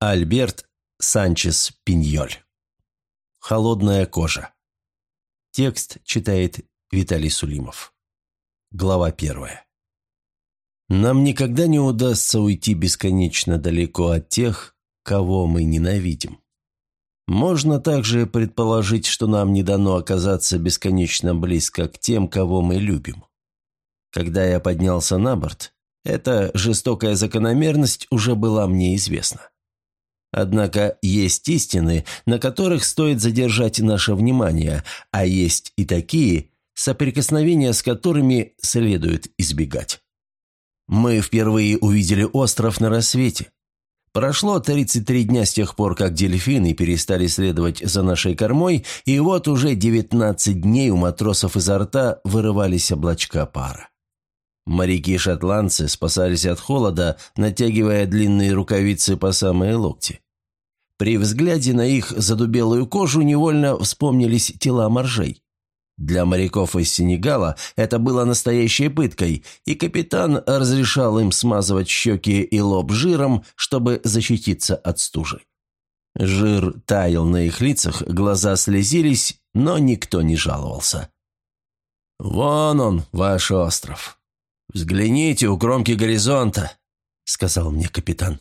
Альберт Санчес Пиньоль. Холодная кожа. Текст читает Виталий Сулимов. Глава 1. Нам никогда не удастся уйти бесконечно далеко от тех, кого мы ненавидим. Можно также предположить, что нам не дано оказаться бесконечно близко к тем, кого мы любим. Когда я поднялся на борт, эта жестокая закономерность уже была мне известна. Однако есть истины, на которых стоит задержать наше внимание, а есть и такие, соприкосновения с которыми следует избегать. Мы впервые увидели остров на рассвете. Прошло 33 дня с тех пор, как дельфины перестали следовать за нашей кормой, и вот уже 19 дней у матросов изо рта вырывались облачка пара. Моряки-шотландцы спасались от холода, натягивая длинные рукавицы по самые локти. При взгляде на их задубелую кожу невольно вспомнились тела моржей. Для моряков из Сенегала это было настоящей пыткой, и капитан разрешал им смазывать щеки и лоб жиром, чтобы защититься от стужи. Жир таял на их лицах, глаза слезились, но никто не жаловался. «Вон он, ваш остров. Взгляните у кромки горизонта», — сказал мне капитан.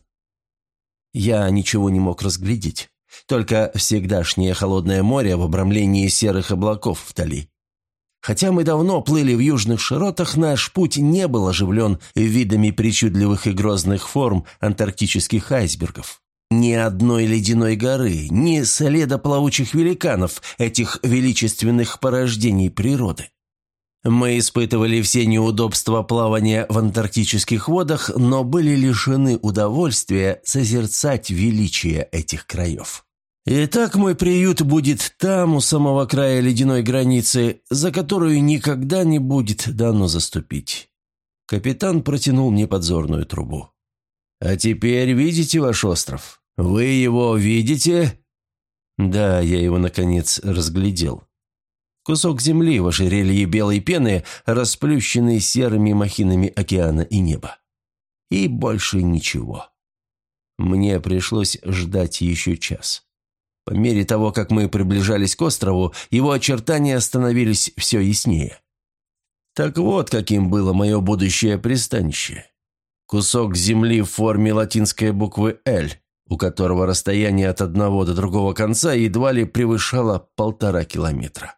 Я ничего не мог разглядеть, только всегдашнее холодное море в обрамлении серых облаков вдали. Хотя мы давно плыли в южных широтах, наш путь не был оживлен видами причудливых и грозных форм антарктических айсбергов. Ни одной ледяной горы, ни следа плавучих великанов, этих величественных порождений природы. Мы испытывали все неудобства плавания в антарктических водах, но были лишены удовольствия созерцать величие этих краев. Итак, мой приют будет там, у самого края ледяной границы, за которую никогда не будет дано заступить. Капитан протянул мне подзорную трубу. «А теперь видите ваш остров? Вы его видите?» Да, я его, наконец, разглядел. Кусок земли в ожерелье белой пены, расплющенный серыми махинами океана и неба. И больше ничего. Мне пришлось ждать еще час. По мере того, как мы приближались к острову, его очертания становились все яснее. Так вот, каким было мое будущее пристанище. Кусок земли в форме латинской буквы «Л», у которого расстояние от одного до другого конца едва ли превышало 1,5 километра.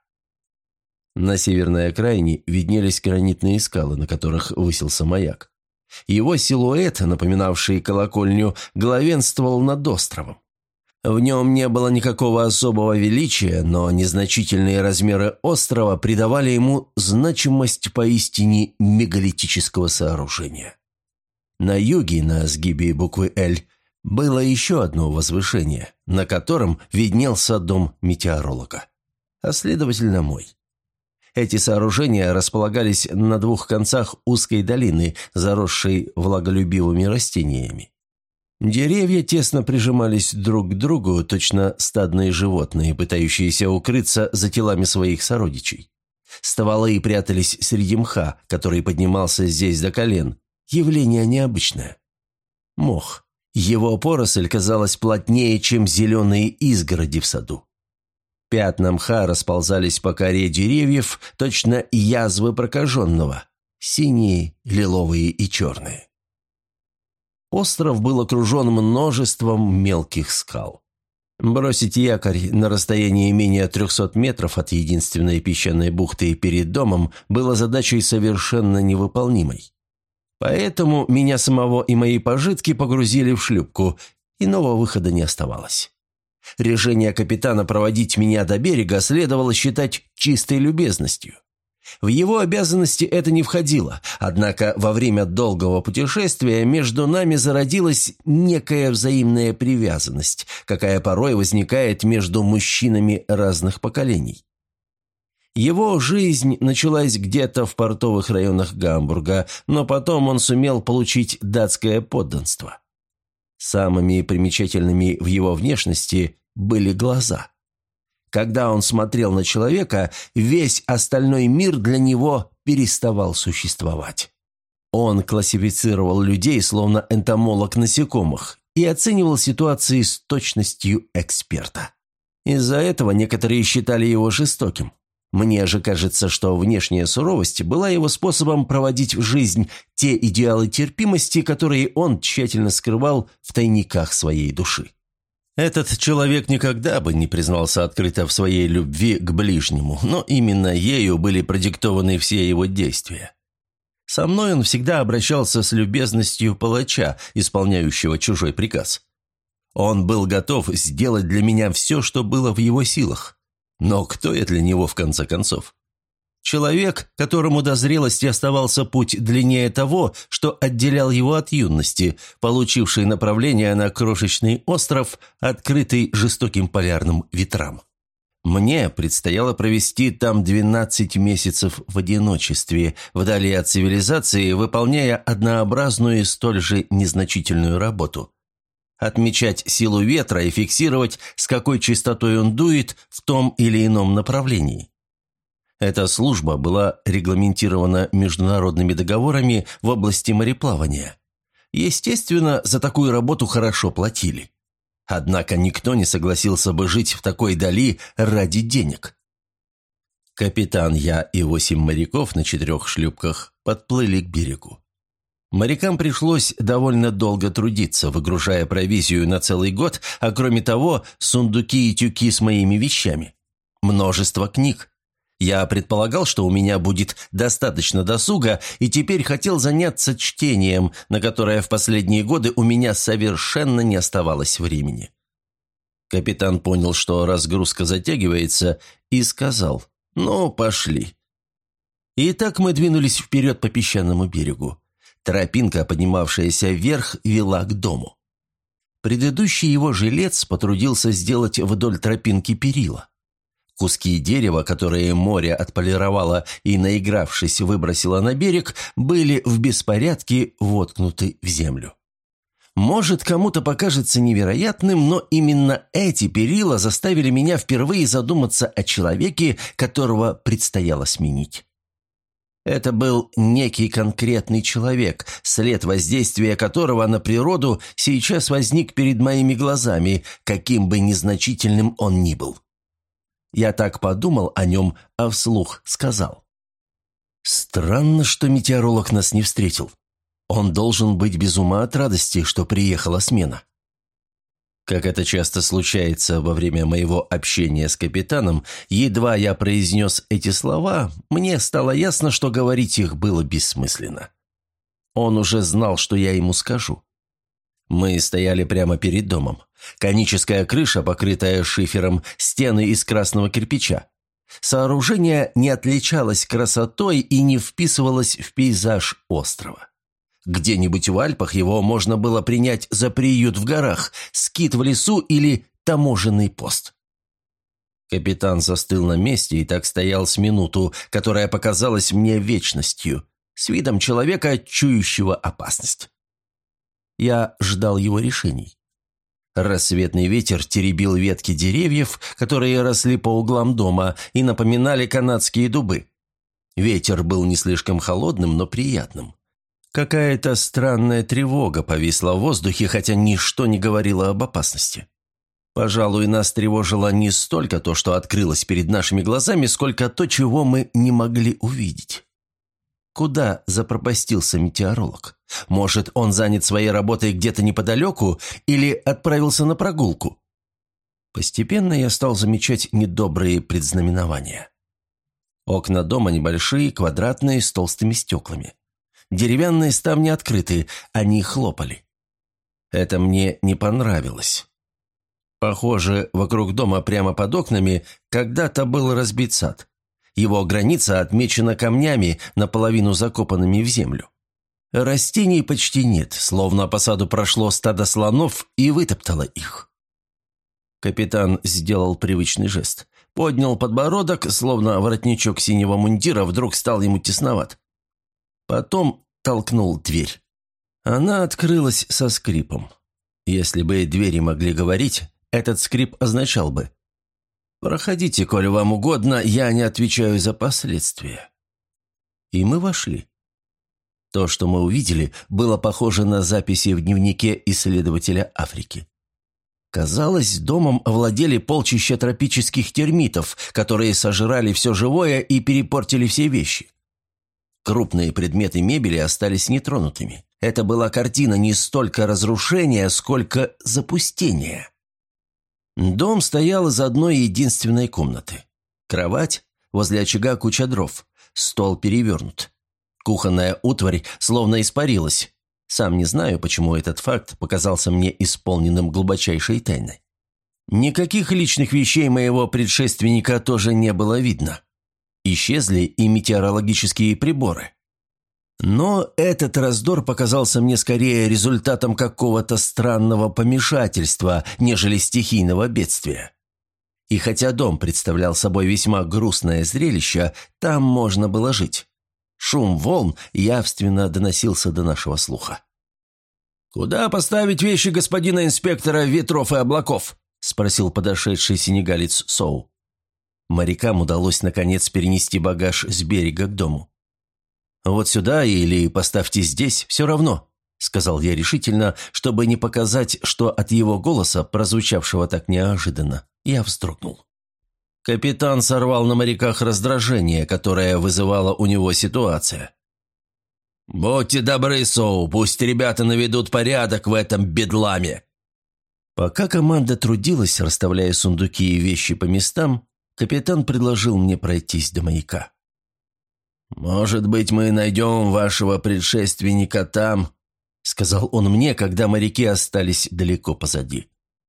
На северной окраине виднелись гранитные скалы, на которых высился маяк. Его силуэт, напоминавший колокольню, главенствовал над островом. В нем не было никакого особого величия, но незначительные размеры острова придавали ему значимость поистине мегалитического сооружения. На юге, на сгибе буквы «Л», было еще одно возвышение, на котором виднелся дом метеоролога, а следовательно мой. Эти сооружения располагались на 2 концах узкой долины, заросшей влаголюбивыми растениями. Деревья тесно прижимались друг к другу, точно стадные животные, пытающиеся укрыться за телами своих сородичей. Стволы прятались среди мха, который поднимался здесь до колен. Явление необычное. Мох. Его поросль казалась плотнее, чем зеленые изгороди в саду. Пятна мха расползались по коре деревьев, точно язвы прокаженного, синие, лиловые и черные. Остров был окружен множеством мелких скал. Бросить якорь на расстоянии менее 300 метров от единственной песчаной бухты перед домом было задачей совершенно невыполнимой. Поэтому меня самого и мои пожитки погрузили в шлюпку, иного выхода не оставалось. Решение капитана проводить меня до берега следовало считать чистой любезностью. В его обязанности это не входило, однако во время долгого путешествия между нами зародилась некая взаимная привязанность, какая порой возникает между мужчинами разных поколений. Его жизнь началась где-то в портовых районах Гамбурга, но потом он сумел получить датское подданство. Самыми примечательными в его внешности были глаза. Когда он смотрел на человека, весь остальной мир для него переставал существовать. Он классифицировал людей, словно энтомолог насекомых, и оценивал ситуации с точностью эксперта. Из-за этого некоторые считали его жестоким. Мне же кажется, что внешняя суровость была его способом проводить в жизнь те идеалы терпимости, которые он тщательно скрывал в тайниках своей души. Этот человек никогда бы не признался открыто в своей любви к ближнему, но именно ею были продиктованы все его действия. Со мной он всегда обращался с любезностью палача, исполняющего чужой приказ. Он был готов сделать для меня все, что было в его силах. Но кто я для него в конце концов? Человек, которому до зрелости оставался путь длиннее того, что отделял его от юности, получивший направление на крошечный остров, открытый жестоким полярным ветрам. Мне предстояло провести там 12 месяцев в одиночестве, вдали от цивилизации, выполняя однообразную и столь же незначительную работу. Отмечать силу ветра и фиксировать, с какой частотой он дует в том или ином направлении. Эта служба была регламентирована международными договорами в области мореплавания. Естественно, за такую работу хорошо платили. Однако никто не согласился бы жить в такой дали ради денег. Капитан, я и 8 моряков на 4 шлюпках подплыли к берегу. Морякам пришлось довольно долго трудиться, выгружая провизию на целый год, а кроме того, сундуки и тюки с моими вещами. Множество книг. Я предполагал, что у меня будет достаточно досуга, и теперь хотел заняться чтением, на которое в последние годы у меня совершенно не оставалось времени. Капитан понял, что разгрузка затягивается, и сказал: «Ну, пошли». И так мы двинулись вперед по песчаному берегу. Тропинка, поднимавшаяся вверх, вела к дому. Предыдущий его жилец потрудился сделать вдоль тропинки перила. Куски дерева, которые море отполировало и, наигравшись, выбросило на берег, были в беспорядке воткнуты в землю. Может, кому-то покажется невероятным, но именно эти перила заставили меня впервые задуматься о человеке, которого предстояло сменить. Это был некий конкретный человек, след воздействия которого на природу сейчас возник перед моими глазами, каким бы незначительным он ни был. Я так подумал о нем, а вслух сказал: «Странно, что метеоролог нас не встретил. Он должен быть без ума от радости, что приехала смена». Как это часто случается во время моего общения с капитаном, едва я произнес эти слова, мне стало ясно, что говорить их было бессмысленно. Он уже знал, что я ему скажу. Мы стояли прямо перед домом. Коническая крыша, покрытая шифером, стены из красного кирпича. Сооружение не отличалось красотой и не вписывалось в пейзаж острова. Где-нибудь в Альпах его можно было принять за приют в горах, скит в лесу или таможенный пост. Капитан застыл на месте и так стоял с минуту, которая показалась мне вечностью, с видом человека, чующего опасность. Я ждал его решений. Рассветный ветер теребил ветки деревьев, которые росли по углам дома и напоминали канадские дубы. Ветер был не слишком холодным, но приятным. Какая-то странная тревога повисла в воздухе, хотя ничто не говорило об опасности. Пожалуй, нас тревожило не столько то, что открылось перед нашими глазами, сколько то, чего мы не могли увидеть. Куда запропастился метеоролог? Может, он занят своей работой где-то неподалеку или отправился на прогулку? Постепенно я стал замечать недобрые предзнаменования. Окна дома небольшие, квадратные, с толстыми стеклами. Деревянные ставни открыты, они хлопали. Это мне не понравилось. Похоже, вокруг дома прямо под окнами когда-то был разбит сад. Его граница отмечена камнями, наполовину закопанными в землю. Растений почти нет, словно по саду прошло стадо слонов и вытоптало их. Капитан сделал привычный жест. Поднял подбородок, словно воротничок синего мундира вдруг стал ему тесноват. Потом толкнул дверь. Она открылась со скрипом. Если бы двери могли говорить, этот скрип означал бы: «Проходите, коли вам угодно, я не отвечаю за последствия». И мы вошли. То, что мы увидели, было похоже на записи в дневнике исследователя Африки. Казалось, домом овладели полчища тропических термитов, которые сожрали все живое и перепортили все вещи. Крупные предметы мебели остались нетронутыми. Это была картина не столько разрушения, сколько запустения. Дом стоял из одной единственной комнаты. Кровать, возле очага куча дров, стол перевернут. Кухонная утварь словно испарилась. Сам не знаю, почему этот факт показался мне исполненным глубочайшей тайны. Никаких личных вещей моего предшественника тоже не было видно. Исчезли и метеорологические приборы. Но этот раздор показался мне скорее результатом какого-то странного помешательства, нежели стихийного бедствия. И хотя дом представлял собой весьма грустное зрелище, там можно было жить. Шум волн явственно доносился до нашего слуха. «Куда поставить вещи господина инспектора ветров и облаков?» – спросил подошедший сенегалец Соу. Морякам удалось, наконец, перенести багаж с берега к дому. «Вот сюда или поставьте здесь, все равно», – сказал я решительно, чтобы не показать, что от его голоса, прозвучавшего так неожиданно, я вздрогнул. Капитан сорвал на моряках раздражение, которое вызывала у него ситуация. «Будьте добры, Соу, пусть ребята наведут порядок в этом бедламе». Пока команда трудилась, расставляя сундуки и вещи по местам, капитан предложил мне пройтись до маяка. «Может быть, мы найдем вашего предшественника там», — сказал он мне, когда моряки остались далеко позади.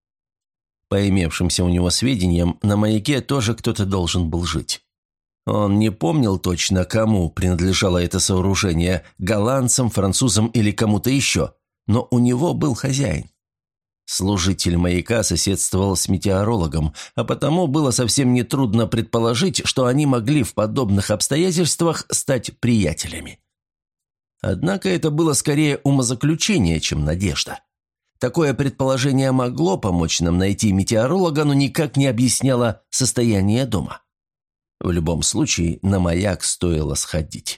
По имевшимся у него сведениям, на маяке тоже кто-то должен был жить. Он не помнил точно, кому принадлежало это сооружение – голландцам, французам или кому-то еще, но у него был хозяин. Служитель маяка соседствовал с метеорологом, а потому было совсем нетрудно предположить, что они могли в подобных обстоятельствах стать приятелями. Однако это было скорее умозаключение, чем надежда. Такое предположение могло помочь нам найти метеоролога, но никак не объясняло состояние дома. В любом случае, на маяк стоило сходить.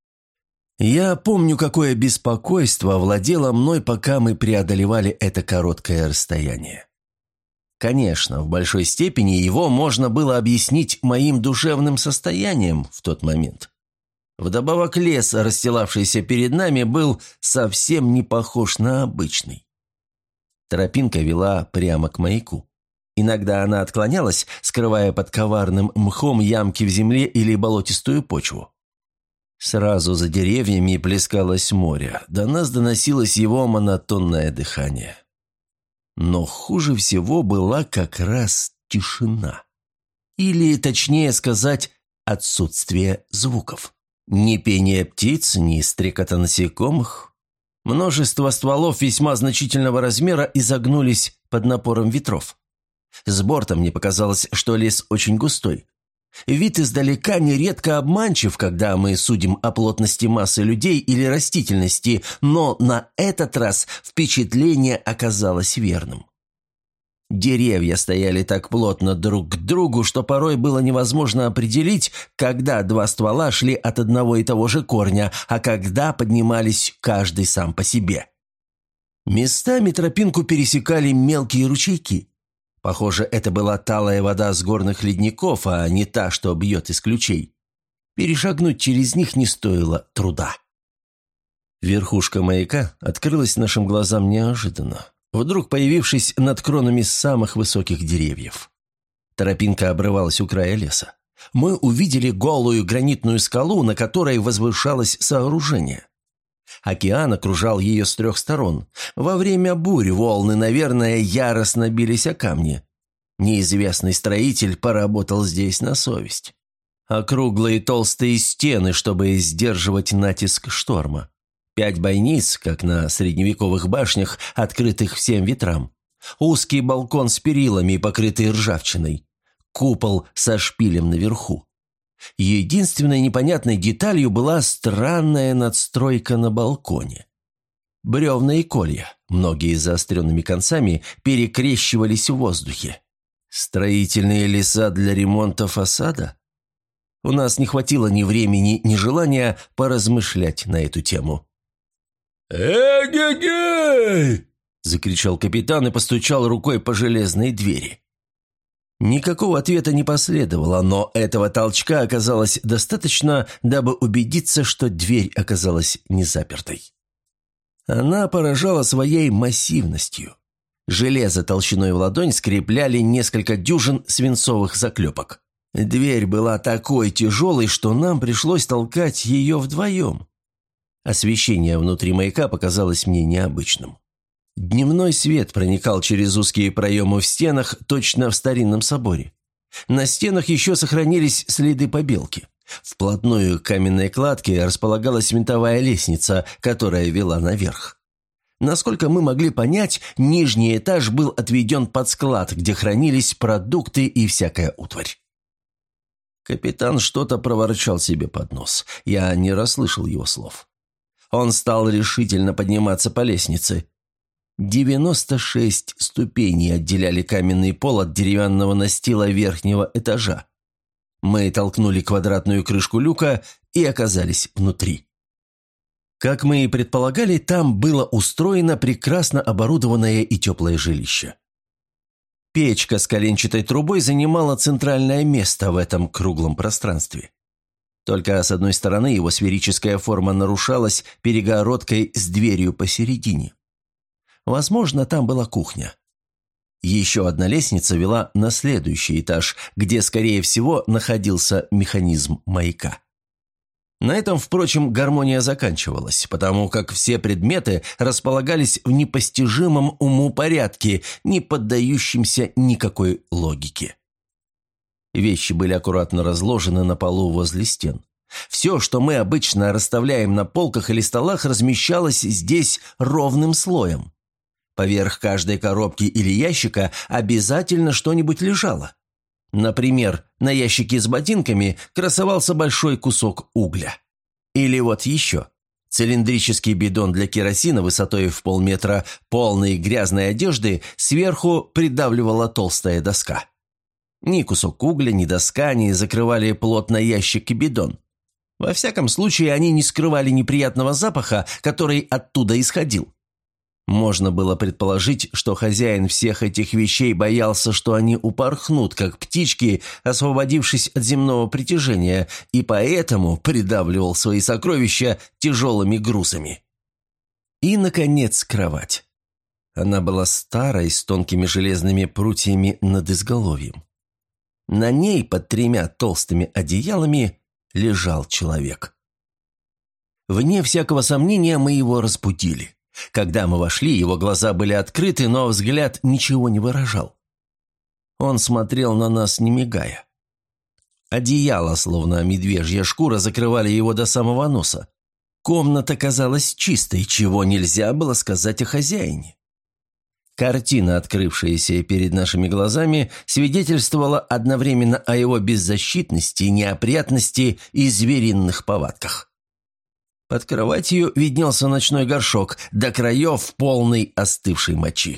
Я помню, какое беспокойство овладело мной, пока мы преодолевали это короткое расстояние. Конечно, в большой степени его можно было объяснить моим душевным состоянием в тот момент. Вдобавок лес, расстилавшийся перед нами, был совсем не похож на обычный. Тропинка вела прямо к маяку. Иногда она отклонялась, скрывая под коварным мхом ямки в земле или болотистую почву. Сразу за деревьями плескалось море, до нас доносилось его монотонное дыхание. Но хуже всего была как раз тишина. Или, точнее сказать, отсутствие звуков. Ни пения птиц, ни стрекота насекомых. Множество стволов весьма значительного размера изогнулись под напором ветров. С борта мне показалось, что лес очень густой. Вид издалека нередко обманчив, когда мы судим о плотности массы людей или растительности, но на этот раз впечатление оказалось верным. Деревья стояли так плотно друг к другу, что порой было невозможно определить, когда два ствола шли от одного и того же корня, а когда поднимались каждый сам по себе. Местами тропинку пересекали мелкие ручейки. Похоже, это была талая вода с горных ледников, а не та, что бьет из ключей. Перешагнуть через них не стоило труда. Верхушка маяка открылась нашим глазам неожиданно, вдруг появившись над кронами самых высоких деревьев. Тропинка обрывалась у края леса. Мы увидели голую гранитную скалу, на которой возвышалось сооружение. Океан окружал ее с трех сторон. Во время бурь волны, наверное, яростно бились о камни. Неизвестный строитель поработал здесь на совесть. Округлые толстые стены, чтобы сдерживать натиск шторма. 5 бойниц, как на средневековых башнях, открытых всем ветрам. Узкий балкон с перилами, покрытый ржавчиной. Купол со шпилем наверху. Единственной непонятной деталью была странная надстройка на балконе. Бревна и колья, многие с заостренными концами, перекрещивались в воздухе. Строительные леса для ремонта фасада? У нас не хватило ни времени, ни желания поразмышлять на эту тему. «Эгегей!» – закричал капитан и постучал рукой по железной двери. Никакого ответа не последовало, но этого толчка оказалось достаточно, дабы убедиться, что дверь оказалась не запертой. Она поражала своей массивностью. Железо толщиной в ладонь скрепляли несколько дюжин свинцовых заклепок. Дверь была такой тяжелой, что нам пришлось толкать ее вдвоем. Освещение внутри маяка показалось мне необычным. Дневной свет проникал через узкие проемы в стенах, точно в старинном соборе. На стенах еще сохранились следы побелки. Вплотную к каменной кладке располагалась винтовая лестница, которая вела наверх. Насколько мы могли понять, нижний этаж был отведен под склад, где хранились продукты и всякая утварь. Капитан что-то проворчал себе под нос. Я не расслышал его слов. Он стал решительно подниматься по лестнице. 96 ступеней отделяли каменный пол от деревянного настила верхнего этажа. Мы толкнули квадратную крышку люка и оказались внутри. Как мы и предполагали, там было устроено прекрасно оборудованное и теплое жилище. Печка с коленчатой трубой занимала центральное место в этом круглом пространстве. Только с одной стороны его сферическая форма нарушалась перегородкой с дверью посередине. Возможно, там была кухня. Еще одна лестница вела на следующий этаж, где, скорее всего, находился механизм маяка. На этом, впрочем, гармония заканчивалась, потому как все предметы располагались в непостижимом уму порядке, не поддающемся никакой логике. Вещи были аккуратно разложены на полу возле стен. Все, что мы обычно расставляем на полках или столах, размещалось здесь ровным слоем. Поверх каждой коробки или ящика обязательно что-нибудь лежало. Например, на ящике с ботинками красовался большой кусок угля. Или вот еще. Цилиндрический бидон для керосина высотой в полметра, полной грязной одежды, сверху придавливала толстая доска. Ни кусок угля, ни доска не закрывали плотно ящик и бидон. Во всяком случае, они не скрывали неприятного запаха, который оттуда исходил. Можно было предположить, что хозяин всех этих вещей боялся, что они упорхнут, как птички, освободившись от земного притяжения, и поэтому придавливал свои сокровища тяжелыми грузами. И, наконец, кровать. Она была старой, с тонкими железными прутьями над изголовьем. На ней под 3 толстыми одеялами лежал человек. Вне всякого сомнения мы его разбудили. Когда мы вошли, его глаза были открыты, но взгляд ничего не выражал. Он смотрел на нас, не мигая. Одеяло, словно медвежья шкура, закрывали его до самого носа. Комната казалась чистой, чего нельзя было сказать о хозяине. Картина, открывшаяся перед нашими глазами, свидетельствовала одновременно о его беззащитности, неопрятности и звериных повадках. Под кроватью виднелся ночной горшок, до краев полный остывшей мочи.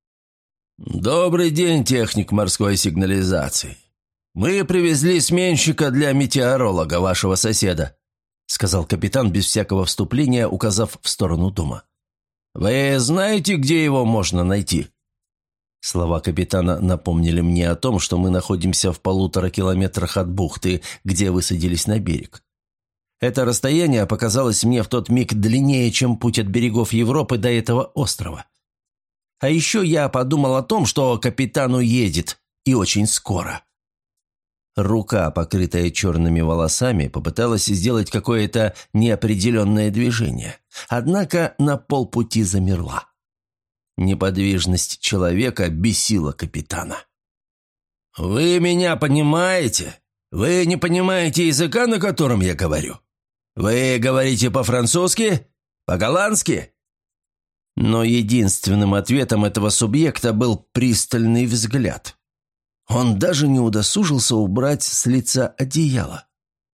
«Добрый день, техник морской сигнализации. Мы привезли сменщика для метеоролога, вашего соседа», сказал капитан без всякого вступления, указав в сторону дома. «Вы знаете, где его можно найти?» Слова капитана напомнили мне о том, что мы находимся в 1,5 километрах от бухты, где высадились на берег. Это расстояние показалось мне в тот миг длиннее, чем путь от берегов Европы до этого острова. А еще я подумал о том, что капитан уедет, и очень скоро. Рука, покрытая черными волосами, попыталась сделать какое-то неопределенное движение, однако на полпути замерла. Неподвижность человека бесила капитана. «Вы меня понимаете? Вы не понимаете языка, на котором я говорю? Вы говорите по-французски? По-голландски?» Но единственным ответом этого субъекта был пристальный взгляд. Он даже не удосужился убрать с лица одеяло.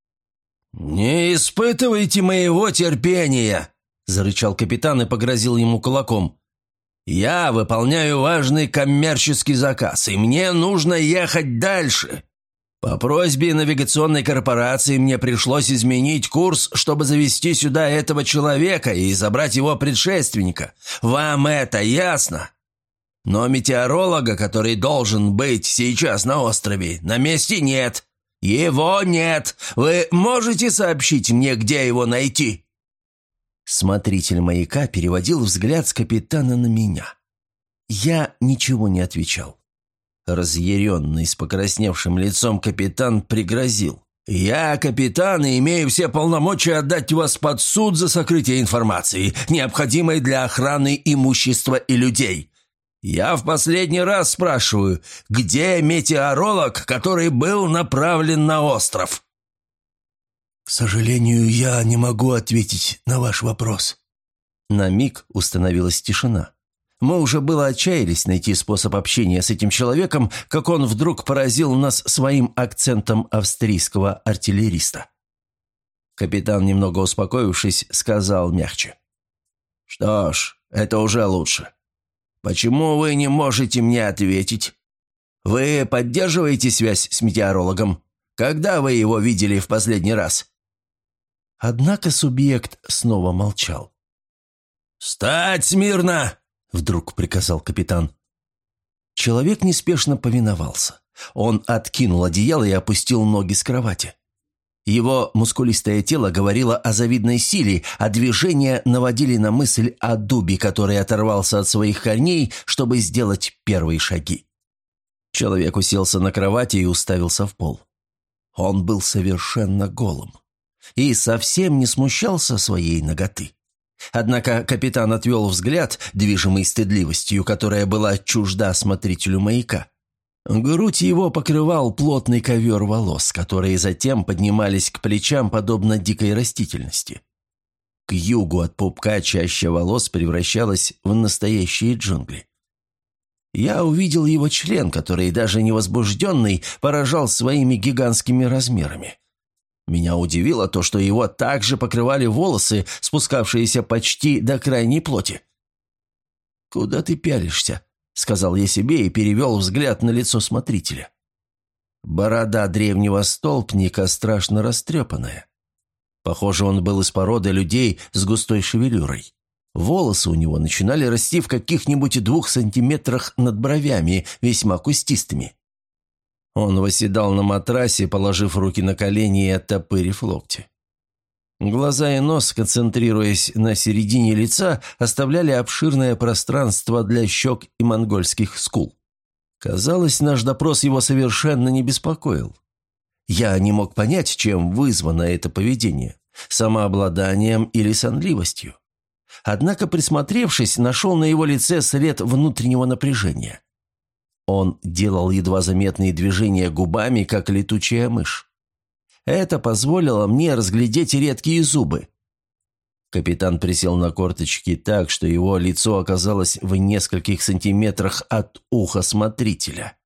«Не испытывайте моего терпения!» – зарычал капитан и погрозил ему кулаком. «Я выполняю важный коммерческий заказ, и мне нужно ехать дальше. По просьбе навигационной корпорации мне пришлось изменить курс, чтобы завести сюда этого человека и забрать его предшественника. Вам это ясно? Но метеоролога, который должен быть сейчас на острове, на месте нет. Его нет. Вы можете сообщить мне, где его найти?» Смотритель маяка переводил взгляд с капитана на меня. Я ничего не отвечал. Разъяренный, с покрасневшим лицом капитан пригрозил: «Я капитан и имею все полномочия отдать вас под суд за сокрытие информации, необходимой для охраны имущества и людей. Я в последний раз спрашиваю, где метеоролог, который был направлен на остров?» «К сожалению, я не могу ответить на ваш вопрос». На миг установилась тишина. Мы уже было отчаялись найти способ общения с этим человеком, как он вдруг поразил нас своим акцентом австрийского артиллериста. Капитан, немного успокоившись, сказал мягче: «Что ж, это уже лучше. Почему вы не можете мне ответить? Вы поддерживаете связь с метеорологом? Когда вы его видели в последний раз?» Однако субъект снова молчал. «Встать смирно!» — вдруг приказал капитан. Человек неспешно повиновался. Он откинул одеяло и опустил ноги с кровати. Его мускулистое тело говорило о завидной силе, а движения наводили на мысль о дубе, который оторвался от своих корней, чтобы сделать первые шаги. Человек уселся на кровати и уставился в пол. Он был совершенно голым и совсем не смущался своей наготы. Однако капитан отвел взгляд, движимый стыдливостью, которая была чужда смотрителю маяка. Грудь его покрывал плотный ковер волос, которые затем поднимались к плечам, подобно дикой растительности. К югу от пупка чаща волос превращалась в настоящие джунгли. Я увидел его член, который, даже невозбужденный, поражал своими гигантскими размерами. Меня удивило то, что его также покрывали волосы, спускавшиеся почти до крайней плоти. «Куда ты пялишься?» — сказал я себе и перевел взгляд на лицо смотрителя. Борода древнего столпника страшно растрепанная. Похоже, он был из породы людей с густой шевелюрой. Волосы у него начинали расти в каких-нибудь 2 сантиметрах над бровями, весьма кустистыми. Он восседал на матрасе, положив руки на колени и оттопырив локти. Глаза и нос, концентрируясь на середине лица, оставляли обширное пространство для щек и монгольских скул. Казалось, наш допрос его совершенно не беспокоил. Я не мог понять, чем вызвано это поведение – самообладанием или сонливостью. Однако, присмотревшись, нашел на его лице след внутреннего напряжения. Он делал едва заметные движения губами, как летучая мышь. Это позволило мне разглядеть редкие зубы. Капитан присел на корточки так, что его лицо оказалось в нескольких сантиметрах от уха смотрителя.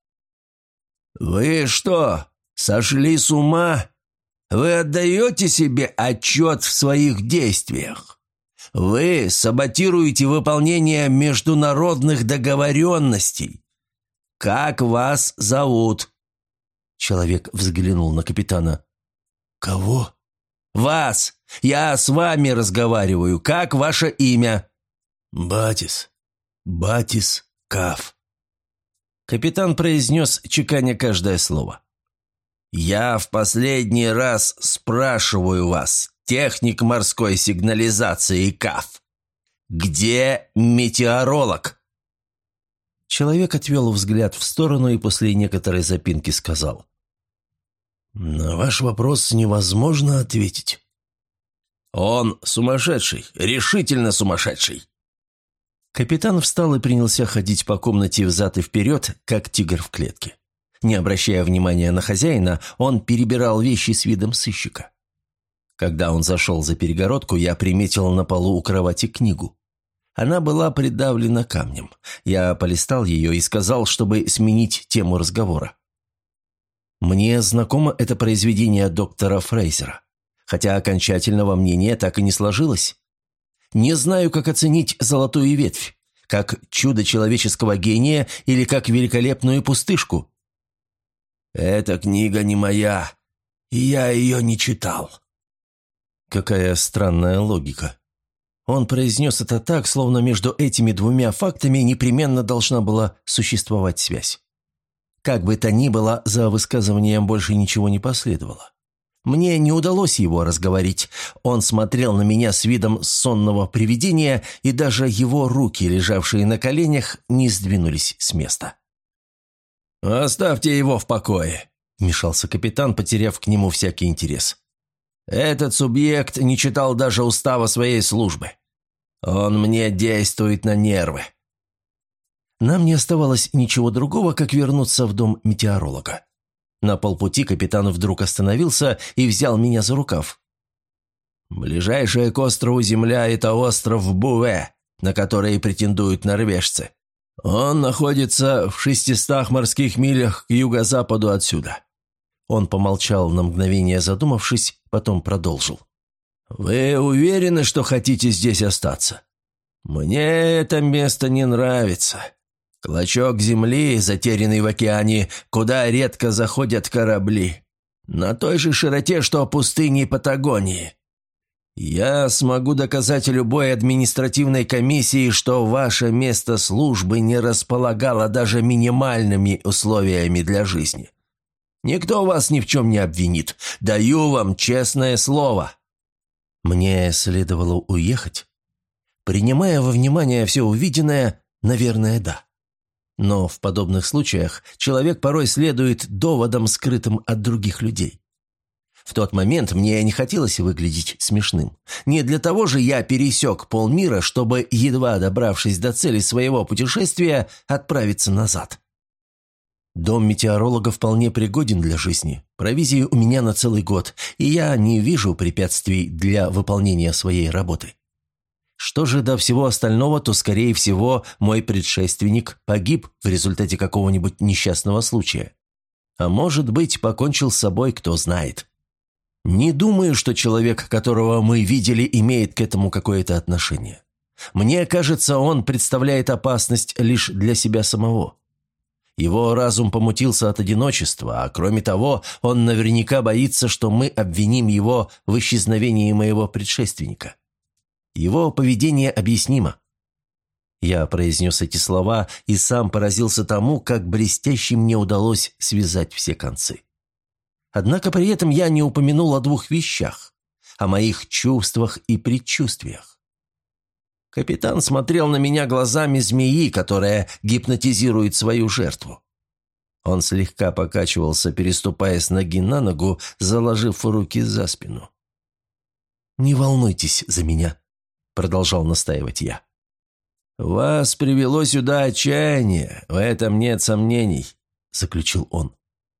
«Вы что, сошли с ума? Вы отдаете себе отчет в своих действиях? Вы саботируете выполнение международных договоренностей. Как вас зовут?» Человек взглянул на капитана. «Кого?» «Вас! Я с вами разговариваю. Как ваше имя?» «Батис. Батис Каф». Капитан произнес, чеканя каждое слово. «Я в последний раз спрашиваю вас, техник морской сигнализации Каф. Где метеоролог?» Человек отвел взгляд в сторону и после некоторой запинки сказал: «На ваш вопрос невозможно ответить». «Он сумасшедший, решительно сумасшедший». Капитан встал и принялся ходить по комнате взад и вперед, как тигр в клетке. Не обращая внимания на хозяина, он перебирал вещи с видом сыщика. Когда он зашел за перегородку, я приметил на полу у кровати книгу. Она была придавлена камнем. Я полистал ее и сказал, чтобы сменить тему разговора. Мне знакомо это произведение доктора Фрейзера, хотя окончательного мнения так и не сложилось. Не знаю, как оценить «Золотую ветвь», как чудо человеческого гения или как великолепную пустышку. «Эта книга не моя, и я ее не читал». Какая странная логика. Он произнес это так, словно между этими двумя фактами непременно должна была существовать связь. Как бы то ни было, за высказыванием больше ничего не последовало. Мне не удалось его разговорить. Он смотрел на меня с видом сонного привидения, и даже его руки, лежавшие на коленях, не сдвинулись с места. «Оставьте его в покое», – вмешался капитан, потеряв к нему всякий интерес. «Этот субъект не читал даже устава своей службы. Он мне действует на нервы». Нам не оставалось ничего другого, как вернуться в дом метеоролога. На полпути капитан вдруг остановился и взял меня за рукав. «Ближайшая к острову Земля – это остров Буве, на который претендуют норвежцы. Он находится в 600 морских милях к юго-западу отсюда». Он помолчал на мгновение, задумавшись, потом продолжил. «Вы уверены, что хотите здесь остаться? Мне это место не нравится. Клочок земли, затерянный в океане, куда редко заходят корабли. На той же широте, что пустыни Патагонии. Я смогу доказать любой административной комиссии, что ваше место службы не располагало даже минимальными условиями для жизни. Никто вас ни в чем не обвинит. Даю вам честное слово». Мне следовало уехать. Принимая во внимание все увиденное, наверное, да. Но в подобных случаях человек порой следует доводам, скрытым от других людей. В тот момент мне не хотелось выглядеть смешным. Не для того же я пересек полмира, чтобы, едва добравшись до цели своего путешествия, отправиться назад. Дом метеоролога вполне пригоден для жизни. Провизии у меня на целый год, и я не вижу препятствий для выполнения своей работы. Что же до всего остального, то, скорее всего, мой предшественник погиб в результате какого-нибудь несчастного случая. А может быть, покончил с собой, кто знает. Не думаю, что человек, которого мы видели, имеет к этому какое-то отношение. Мне кажется, он представляет опасность лишь для себя самого. Его разум помутился от одиночества, а кроме того, он наверняка боится, что мы обвиним его в исчезновении моего предшественника. Его поведение объяснимо. Я произнес эти слова и сам поразился тому, как блестяще мне удалось связать все концы. Однако при этом я не упомянул о двух вещах – о моих чувствах и предчувствиях. Капитан смотрел на меня глазами змеи, которая гипнотизирует свою жертву. Он слегка покачивался, переступая с ноги на ногу, заложив руки за спину. «Не волнуйтесь за меня», – продолжал настаивать я. «Вас привело сюда отчаяние, в этом нет сомнений», – заключил он.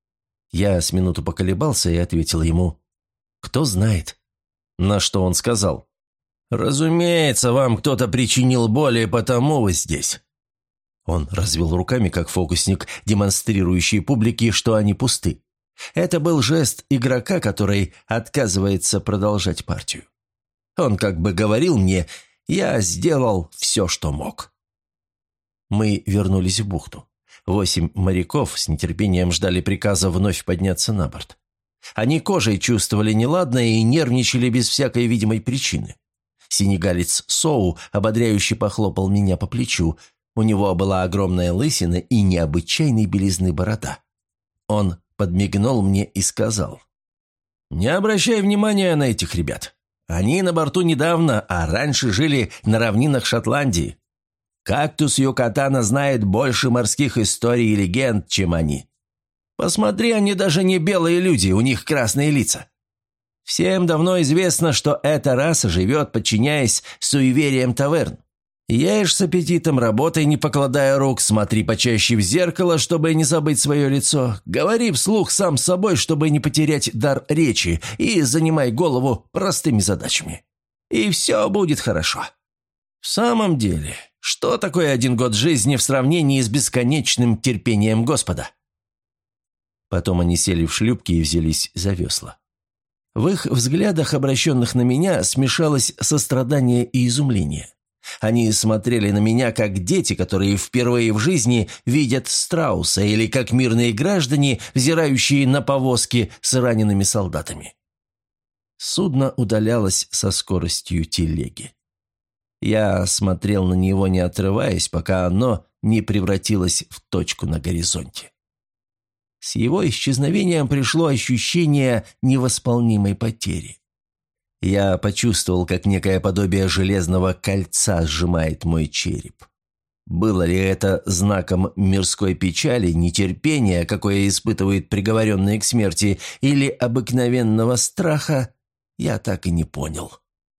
Я с минуту поколебался и ответил ему: «Кто знает». На что он сказал: «Разумеется, вам кто-то причинил боль, и потому вы здесь». Он развел руками, как фокусник, демонстрирующий публике, что они пусты. Это был жест игрока, который отказывается продолжать партию. Он как бы говорил мне: «Я сделал все, что мог». Мы вернулись в бухту. 8 моряков с нетерпением ждали приказа вновь подняться на борт. Они кожей чувствовали неладное и нервничали без всякой видимой причины. Сенегалец Соу ободряюще похлопал меня по плечу. У него была огромная лысина и необычайной белизны борода. Он подмигнул мне и сказал: «Не обращай внимания на этих ребят. Они на борту недавно, а раньше жили на равнинах Шотландии. Кактус Юкатана знает больше морских историй и легенд, чем они. Посмотри, они даже не белые люди, у них красные лица. Всем давно известно, что эта раса живет, подчиняясь суевериям таверн. Ешь с аппетитом, работай, не покладая рук, смотри почаще в зеркало, чтобы не забыть свое лицо, говори вслух сам с собой, чтобы не потерять дар речи, и занимай голову простыми задачами. И все будет хорошо. В самом деле, что такое 1 год жизни в сравнении с бесконечным терпением Господа?» Потом они сели в шлюпки и взялись за весла. В их взглядах, обращенных на меня, смешалось сострадание и изумление. Они смотрели на меня, как дети, которые впервые в жизни видят страуса, или как мирные граждане, взирающие на повозки с ранеными солдатами. Судно удалялось со скоростью телеги. Я смотрел на него, не отрываясь, пока оно не превратилось в точку на горизонте. С его исчезновением пришло ощущение невосполнимой потери. Я почувствовал, как некое подобие железного кольца сжимает мой череп. Было ли это знаком мирской печали, нетерпения, какое испытывают приговоренные к смерти, или обыкновенного страха, я так и не понял.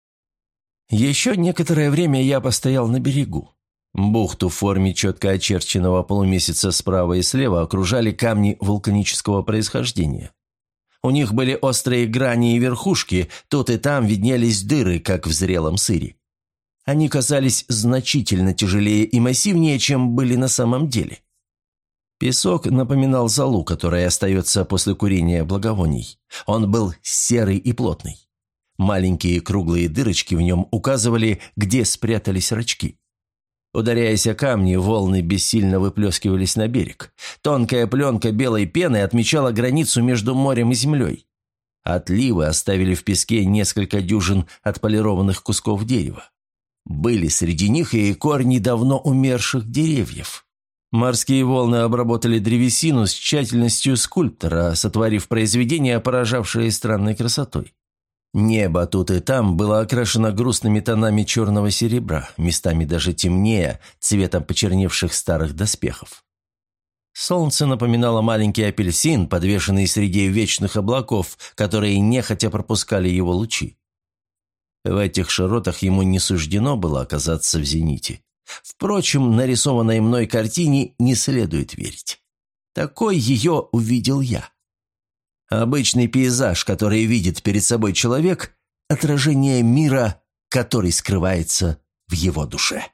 Еще некоторое время я постоял на берегу. Бухту в форме четко очерченного полумесяца справа и слева окружали камни вулканического происхождения. У них были острые грани и верхушки, тут и там виднелись дыры, как в зрелом сыре. Они казались значительно тяжелее и массивнее, чем были на самом деле. Песок напоминал золу, которая остается после курения благовоний. Он был серый и плотный. Маленькие круглые дырочки в нем указывали, где спрятались рачки. Ударяясь о камни, волны бессильно выплескивались на берег. Тонкая пленка белой пены отмечала границу между морем и землей. Отливы оставили в песке несколько дюжин отполированных кусков дерева. Были среди них и корни давно умерших деревьев. Морские волны обработали древесину с тщательностью скульптора, сотворив произведение, поражавшее странной красотой. Небо тут и там было окрашено грустными тонами черного серебра, местами даже темнее, цветом почерневших старых доспехов. Солнце напоминало маленький апельсин, подвешенный среди вечных облаков, которые нехотя пропускали его лучи. В этих широтах ему не суждено было оказаться в зените. Впрочем, нарисованной мной картине не следует верить. Такой ее увидел я. Обычный пейзаж, который видит перед собой человек, отражение мира, который скрывается в его душе.